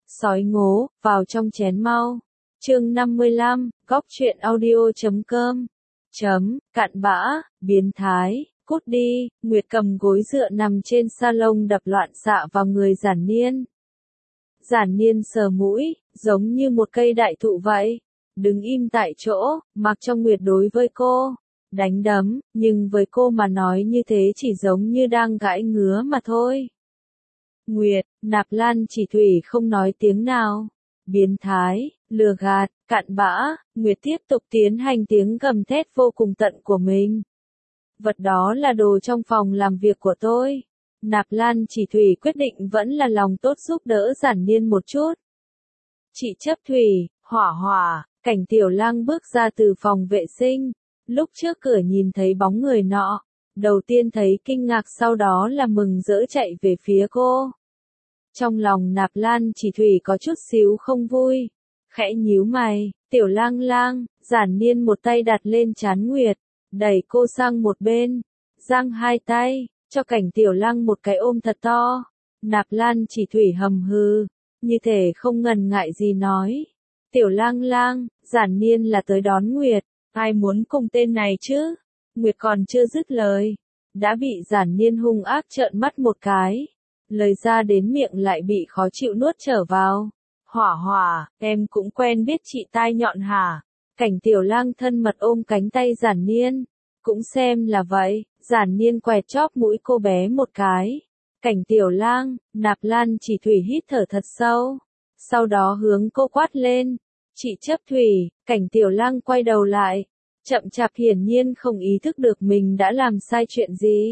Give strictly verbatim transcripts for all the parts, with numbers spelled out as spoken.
Sói ngố, vào trong chén mau. Chương năm mươi lăm, góc truyện audio chấm com. Chấm, cặn bã, biến thái, cút đi. Nguyệt cầm gối dựa nằm trên salon đập loạn xạ vào người Giản Niên. Giản Niên sờ mũi, giống như một cây đại thụ vậy. Đứng im tại chỗ, mặc cho Nguyệt đối với cô. Đánh đấm, nhưng với cô mà nói như thế chỉ giống như đang gãi ngứa mà thôi. Nguyệt, Nạp Lan Chỉ Thủy không nói tiếng nào. Biến thái, lừa gạt, cặn bã, Nguyệt tiếp tục tiến hành tiếng gầm thét vô cùng tận của mình. Vật đó là đồ trong phòng làm việc của tôi. Nạp Lan Chỉ Thủy quyết định vẫn là lòng tốt giúp đỡ Giản Niên một chút. Chị Chấp Thủy, Hỏa Hỏa, Cảnh Tiểu Lăng bước ra từ phòng vệ sinh. Lúc trước cửa nhìn thấy bóng người nọ, đầu tiên thấy kinh ngạc sau đó là mừng rỡ chạy về phía cô. Trong lòng Nạp Lan Chỉ Thủy có chút xíu không vui, khẽ nhíu mày, Tiểu Lang Lang, Giản Niên một tay đặt lên trán Nguyệt, đẩy cô sang một bên, giang hai tay, cho Cảnh Tiểu Lăng một cái ôm thật to. Nạp Lan Chỉ Thủy hầm hừ, như thể không ngần ngại gì nói, Tiểu Lang Lang, Giản Niên là tới đón Nguyệt, ai muốn cùng tên này chứ? Nguyệt còn chưa dứt lời, đã bị Giản Niên hung ác trợn mắt một cái. Lời ra đến miệng lại bị khó chịu nuốt trở vào. Hỏa Hỏa, em cũng quen biết chị tai nhọn hả? Cảnh Tiểu Lang thân mật ôm cánh tay Giản Niên. Cũng xem là vậy, Giản Niên quẹt chóp mũi cô bé một cái. Cảnh Tiểu Lang, Nạp Lan Chỉ Thủy hít thở thật sâu. Sau đó hướng cô quát lên. Chị Chấp Thủy, Cảnh Tiểu Lang quay đầu lại. Chậm chạp hiển nhiên không ý thức được mình đã làm sai chuyện gì.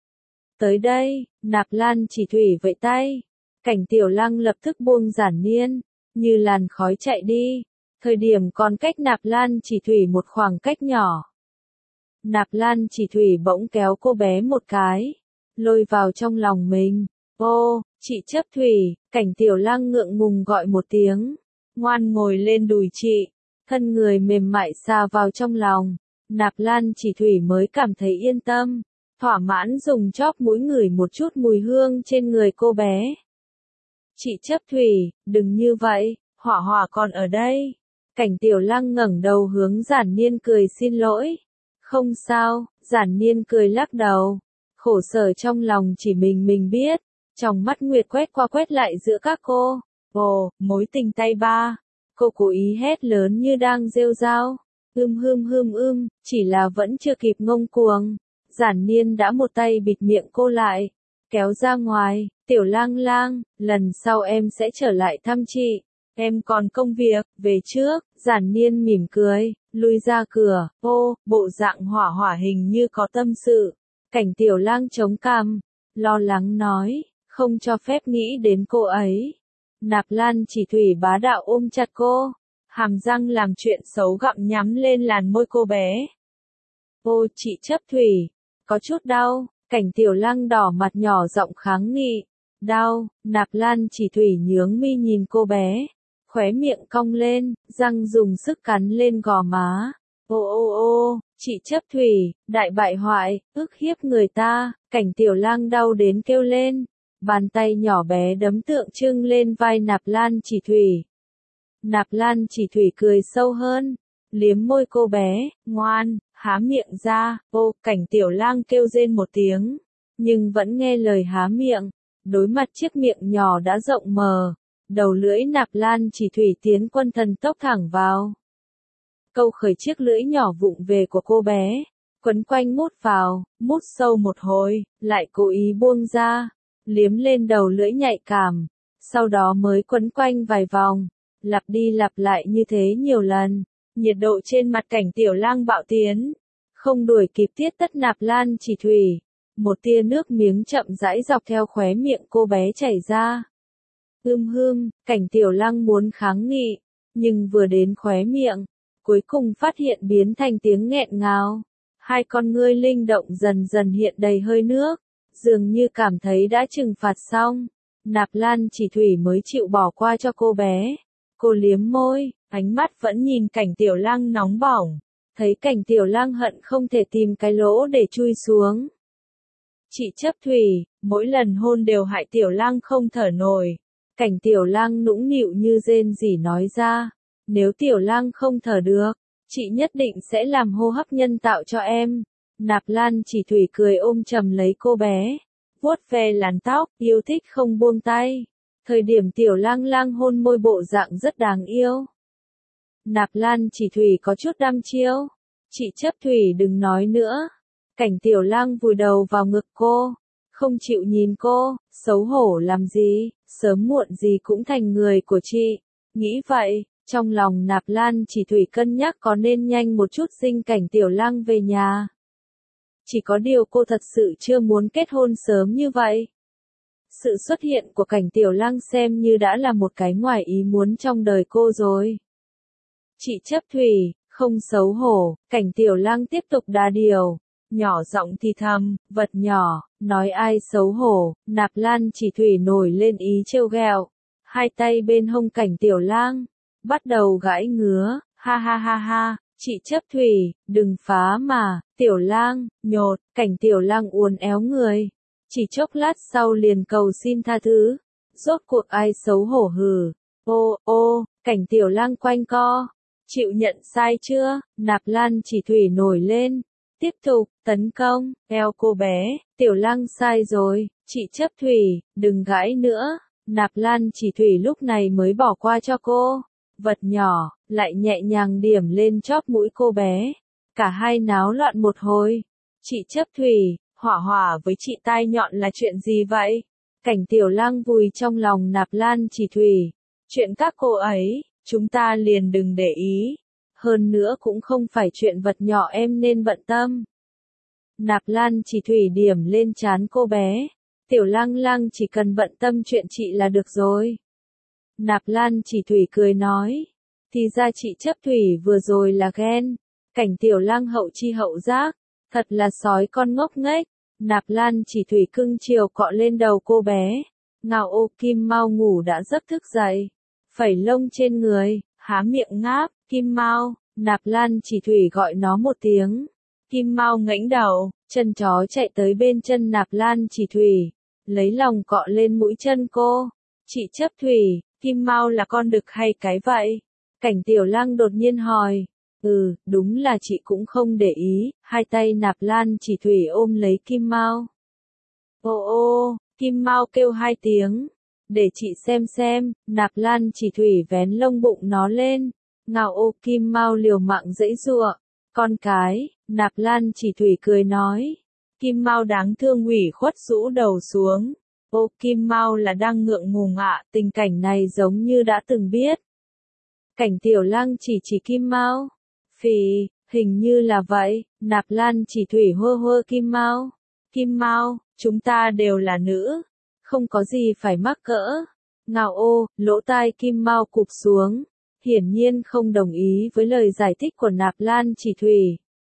Tới đây, Nạp Lan Chỉ Thủy vẫy tay. Cảnh Tiểu Lăng lập tức buông Giản Niên, như làn khói chạy đi. Thời điểm còn cách Nạp Lan Chỉ Thủy một khoảng cách nhỏ. Nạp Lan Chỉ Thủy bỗng kéo cô bé một cái, lôi vào trong lòng mình. Ô, chị Chấp Thủy, Cảnh Tiểu Lăng ngượng ngùng gọi một tiếng. Ngoan ngồi lên đùi chị, thân người mềm mại xa vào trong lòng. Nạp Lan Chỉ Thủy mới cảm thấy yên tâm. Thỏa mãn dùng chóp mũi ngửi một chút mùi hương trên người cô bé. Chị Chấp Thủy, đừng như vậy, Hỏa Hỏa còn ở đây. Cảnh Tiểu Lăng ngẩng đầu hướng Giản Niên cười xin lỗi. Không sao, Giản Niên cười lắc đầu. Khổ sở trong lòng chỉ mình mình biết. Trong mắt Nguyệt quét qua quét lại giữa các cô. Ồ, mối tình tay ba. Cô cố ý hét lớn như đang rêu rao. Hưm hưm hưm ưm, chỉ là vẫn chưa kịp ngông cuồng. Giản Niên đã một tay bịt miệng cô lại, kéo ra ngoài, Tiểu Lang Lang, lần sau em sẽ trở lại thăm chị, em còn công việc, về trước. Giản Niên mỉm cười, lui ra cửa. Ô, bộ dạng Hỏa Hỏa hình như có tâm sự. Cảnh Tiểu Lang chống cằm, lo lắng nói, không cho phép nghĩ đến cô ấy. Nạp Lan Chỉ Thủy bá đạo ôm chặt cô, hàm răng làm chuyện xấu gặm nhắm lên làn môi cô bé. Ô, chị Chấp Thủy, có chút đau. Cảnh Tiểu Lăng đỏ mặt nhỏ giọng kháng nghị. Đau. Nạp Lan Chỉ Thủy nhướng mi nhìn cô bé, khóe miệng cong lên, răng dùng sức cắn lên gò má. Ô ô ô, chị Chấp Thủy, đại bại hoại, ức hiếp người ta. Cảnh Tiểu Lăng đau đến kêu lên, bàn tay nhỏ bé đấm tượng trưng lên vai Nạp Lan Chỉ Thủy. Nạp Lan Chỉ Thủy cười sâu hơn, liếm môi cô bé, ngoan, há miệng ra. Ô, Cảnh Tiểu Lang kêu rên một tiếng, nhưng vẫn nghe lời há miệng. Đối mặt chiếc miệng nhỏ đã rộng mờ, đầu lưỡi Nạp Lan Chỉ Thủy tiến quân thần tốc thẳng vào. Câu khởi chiếc lưỡi nhỏ vụng về của cô bé, quấn quanh mút vào, mút sâu một hồi, lại cố ý buông ra, liếm lên đầu lưỡi nhạy cảm, sau đó mới quấn quanh vài vòng, lặp đi lặp lại như thế nhiều lần. Nhiệt độ trên mặt Cảnh Tiểu Lang bạo tiến, không đuổi kịp tiết tất Nạp Lan Chỉ Thủy. Một tia nước miếng chậm rãi dọc theo khóe miệng cô bé chảy ra. Hưm hưm, Cảnh Tiểu Lang muốn kháng nghị, nhưng vừa đến khóe miệng, cuối cùng phát hiện biến thành tiếng nghẹn ngào. Hai con ngươi linh động dần dần hiện đầy hơi nước, dường như cảm thấy đã trừng phạt xong. Nạp Lan Chỉ Thủy mới chịu bỏ qua cho cô bé. Cô liếm môi, ánh mắt vẫn nhìn Cảnh Tiểu Lang nóng bỏng. Thấy Cảnh Tiểu Lang hận không thể tìm cái lỗ để chui xuống. Chị Chấp Thủy, mỗi lần hôn đều hại Tiểu Lang không thở nổi. Cảnh Tiểu Lang nũng nịu như rên rỉ nói ra, nếu Tiểu Lang không thở được, chị nhất định sẽ làm hô hấp nhân tạo cho em. Nạp Lan Chỉ Thủy cười ôm chầm lấy cô bé, vuốt ve làn tóc, yêu thích không buông tay. Thời điểm Tiểu Lang Lang hôn môi bộ dạng rất đáng yêu. Nạp Lan Chỉ Thủy có chút đăm chiêu. Chị Chấp Thủy đừng nói nữa. Cảnh Tiểu Lang vùi đầu vào ngực cô, không chịu nhìn cô, xấu hổ làm gì, sớm muộn gì cũng thành người của chị. Nghĩ vậy, trong lòng Nạp Lan Chỉ Thủy cân nhắc có nên nhanh một chút sinh Cảnh Tiểu Lang về nhà. Chỉ có điều cô thật sự chưa muốn kết hôn sớm như vậy. Sự xuất hiện của Cảnh Tiểu Lang xem như đã là một cái ngoài ý muốn trong đời cô rồi. Chị Chấp Thủy, không xấu hổ, Cảnh Tiểu Lang tiếp tục đà điều, nhỏ giọng thì thầm, vật nhỏ, nói ai xấu hổ. Nạp Lan Chỉ Thủy nổi lên ý trêu ghẹo, hai tay bên hông Cảnh Tiểu Lang, bắt đầu gãi ngứa, ha ha ha ha, chị Chấp Thủy, đừng phá mà. Tiểu Lang, nhột. Cảnh Tiểu Lang uốn éo người, chỉ chốc lát sau liền cầu xin tha thứ. Rốt cuộc ai xấu hổ hừ. Ô ô, Cảnh Tiểu Lang quanh co, chịu nhận sai chưa? Nạp Lan Chỉ Thủy nổi lên, tiếp tục tấn công eo cô bé. Tiểu Lang sai rồi, chị Chấp Thủy, đừng gãi nữa. Nạp Lan Chỉ Thủy lúc này mới bỏ qua cho cô. Vật nhỏ, lại nhẹ nhàng điểm lên chóp mũi cô bé. Cả hai náo loạn một hồi. Chị Chấp Thủy, Hỏa Hỏa với chị tai nhọn là chuyện gì vậy? Cảnh Tiểu Lang vùi trong lòng Nạp Lan Chỉ Thủy. Chuyện các cô ấy, chúng ta liền đừng để ý. Hơn nữa cũng không phải chuyện vật nhỏ em nên bận tâm. Nạp Lan Chỉ Thủy điểm lên trán cô bé. Tiểu Lang Lang chỉ cần bận tâm chuyện chị là được rồi. Nạp Lan Chỉ Thủy cười nói. Thì ra chị Chấp Thủy vừa rồi là ghen. Cảnh Tiểu Lang hậu chi hậu giác. Thật là sói con ngốc nghếch. Nạp Lan Chỉ Thủy cưng chiều cọ lên đầu cô bé. Ngao ô Kim Mao ngủ đã giấc thức dậy. Phẩy lông trên người, há miệng ngáp. Kim Mao. Nạp Lan Chỉ Thủy gọi nó một tiếng. Kim Mao ngẩng đầu, chân chó chạy tới bên chân Nạp Lan Chỉ Thủy, lấy lòng cọ lên mũi chân cô. Chị Chấp Thủy, Kim Mao là con đực hay cái vậy? Cảnh Tiểu Lang đột nhiên hỏi. Ừ, đúng là chị cũng không để ý. Hai tay Nạp Lan Chỉ Thủy ôm lấy Kim Mao. Ô ô, Kim Mao kêu hai tiếng. Để chị xem xem. Nạp Lan Chỉ Thủy vén lông bụng nó lên. Ngao ô Kim Mao liều mạng giãy giụa. Con cái. Nạp Lan Chỉ Thủy cười nói. Kim Mao đáng thương ủy khuất rũ đầu xuống. Ô Kim Mao là đang ngượng ngùng ạ, tình cảnh này giống như đã từng biết. Cảnh Tiểu Lang chỉ chỉ Kim Mao. Phì, hình như là vậy. Nạp Lan Chỉ Thủy hơ hơ Kim Mao. Kim Mao, chúng ta đều là nữ. Không có gì phải mắc cỡ. Ngao ô, lỗ tai Kim Mao cụp xuống. Hiển nhiên không đồng ý với lời giải thích của Nạp Lan Chỉ Thủy.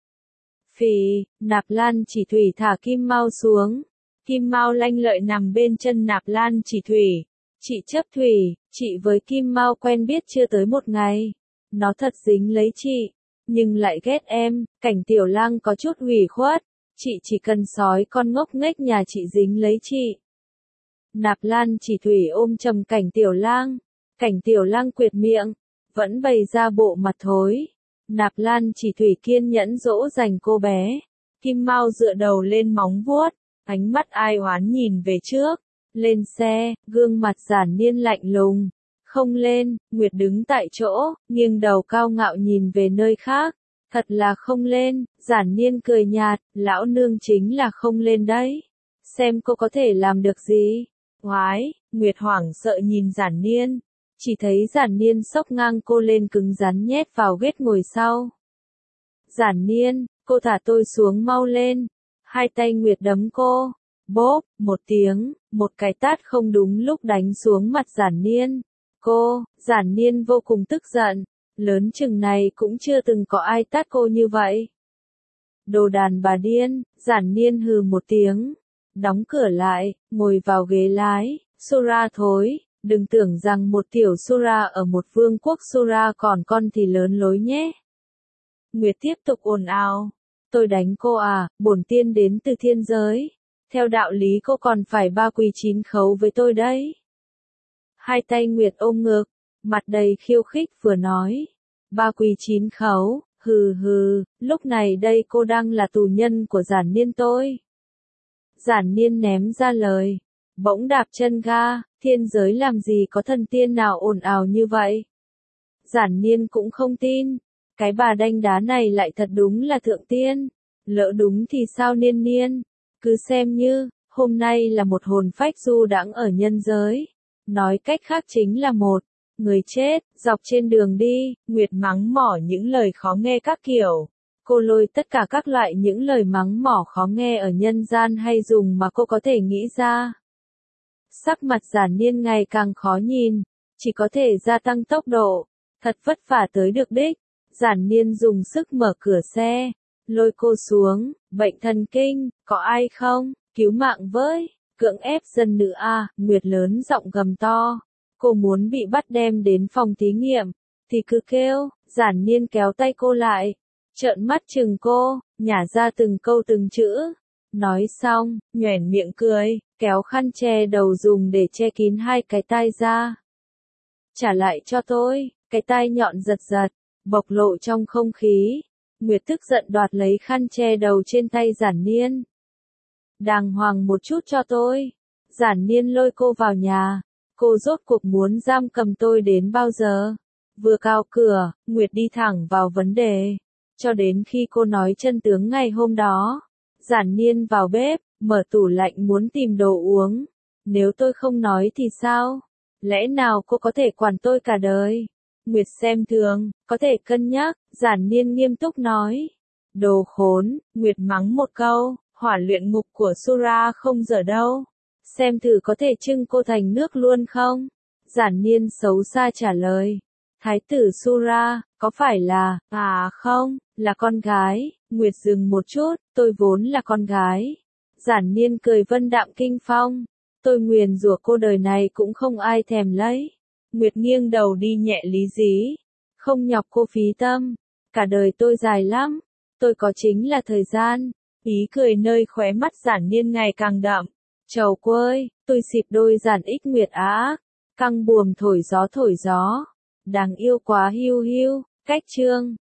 Phì, Nạp Lan Chỉ Thủy thả Kim Mao xuống. Kim Mao lanh lợi nằm bên chân Nạp Lan Chỉ Thủy. Chị Chấp Thủy, chị với Kim Mao quen biết chưa tới một ngày. Nó thật dính lấy chị, nhưng lại ghét em. Cảnh Tiểu Lang có chút ủy khuất. Chị chỉ cần sói con ngốc nghếch nhà chị dính lấy chị. Nạp Lan Chỉ Thủy ôm chầm Cảnh Tiểu Lang. Cảnh Tiểu Lang quệt miệng, vẫn bày ra bộ mặt thối. Nạp Lan Chỉ Thủy kiên nhẫn dỗ dành cô bé. Kim Mao dựa đầu lên móng vuốt, ánh mắt ai oán nhìn về trước. Lên xe, gương mặt Giản Niên lạnh lùng. Không lên. Nguyệt đứng tại chỗ, nghiêng đầu cao ngạo nhìn về nơi khác. Thật là không lên. Giản Niên cười nhạt, lão nương chính là không lên đấy. Xem cô có thể làm được gì. Oái. Nguyệt hoảng sợ nhìn Giản Niên. Chỉ thấy Giản Niên xốc ngang cô lên cứng rắn nhét vào ghế ngồi sau. Giản Niên, cô thả tôi xuống mau lên. Hai tay Nguyệt đấm cô. Bốp, một tiếng, một cái tát không đúng lúc đánh xuống mặt Giản Niên. Cô, Giản Niên vô cùng tức giận. Lớn chừng này cũng chưa từng có ai tát cô như vậy. Đồ đàn bà điên. Giản Niên hừ một tiếng. Đóng cửa lại, ngồi vào ghế lái. Sura thối. Đừng tưởng rằng một tiểu Sura ở một vương quốc Sura còn con thì lớn lối nhé. Nguyệt tiếp tục ồn ào. Tôi đánh cô à, bổn tiên đến từ thiên giới. Theo đạo lý cô còn phải ba quỳ chín khấu với tôi đấy. Hai tay Nguyệt ôm ngực, mặt đầy khiêu khích vừa nói. Ba quỳ chín khấu, hừ hừ, lúc này đây cô đang là tù nhân của Giản Niên tôi. Giản Niên ném ra lời, bỗng đạp chân ga, thiên giới làm gì có thần tiên nào ồn ào như vậy. Giản Niên cũng không tin, cái bà đanh đá này lại thật đúng là thượng tiên, lỡ đúng thì sao Niên Niên, cứ xem như, hôm nay là một hồn phách du đãng ở nhân giới, nói cách khác chính là một người chết, dọc trên đường đi, Nguyệt mắng mỏ những lời khó nghe các kiểu. Cô lôi tất cả các loại những lời mắng mỏ khó nghe ở nhân gian hay dùng mà cô có thể nghĩ ra. Sắc mặt Giản Niên ngày càng khó nhìn, chỉ có thể gia tăng tốc độ, thật vất vả tới được đích. Giản Niên dùng sức mở cửa xe, lôi cô xuống, bệnh thần kinh, có ai không, cứu mạng với, cưỡng ép dân nữ a, Nguyệt lớn giọng gầm to. Cô muốn bị bắt đem đến phòng thí nghiệm, thì cứ kêu. Giản Niên kéo tay cô lại, trợn mắt chừng cô, nhả ra từng câu từng chữ. Nói xong, nhoẻn miệng cười, kéo khăn che đầu dùng để che kín hai cái tai ra. Trả lại cho tôi, cái tai nhọn giật giật, bộc lộ trong không khí. Nguyệt tức giận đoạt lấy khăn che đầu trên tay Giản Niên. Đàng hoàng một chút cho tôi. Giản Niên lôi cô vào nhà. Cô rốt cuộc muốn giam cầm tôi đến bao giờ? Vừa cao cửa, Nguyệt đi thẳng vào vấn đề. Cho đến khi cô nói chân tướng ngày hôm đó. Giản Niên vào bếp, mở tủ lạnh muốn tìm đồ uống. Nếu tôi không nói thì sao? Lẽ nào cô có thể quản tôi cả đời? Nguyệt xem thường, có thể cân nhắc, Giản Niên nghiêm túc nói. Đồ khốn, Nguyệt mắng một câu, hỏa luyện ngục của Sura không dở đâu. Xem thử có thể trưng cô thành nước luôn không? Giản Niên xấu xa trả lời. Thái tử Sura, có phải là, à không, là con gái. Nguyệt dừng một chút, tôi vốn là con gái. Giản Niên cười vân đạm kinh phong. Tôi nguyền rủa cô đời này cũng không ai thèm lấy. Nguyệt nghiêng đầu đi nhẹ lý dí. Không nhọc cô phí tâm. Cả đời tôi dài lắm. Tôi có chính là thời gian. Ý cười nơi khóe mắt Giản Niên ngày càng đậm. Chầu cô ơi, tôi xịt đôi Giản ích Nguyệt á. Căng buồm thổi gió thổi gió. Đáng yêu quá hiu hiu. Cách chương.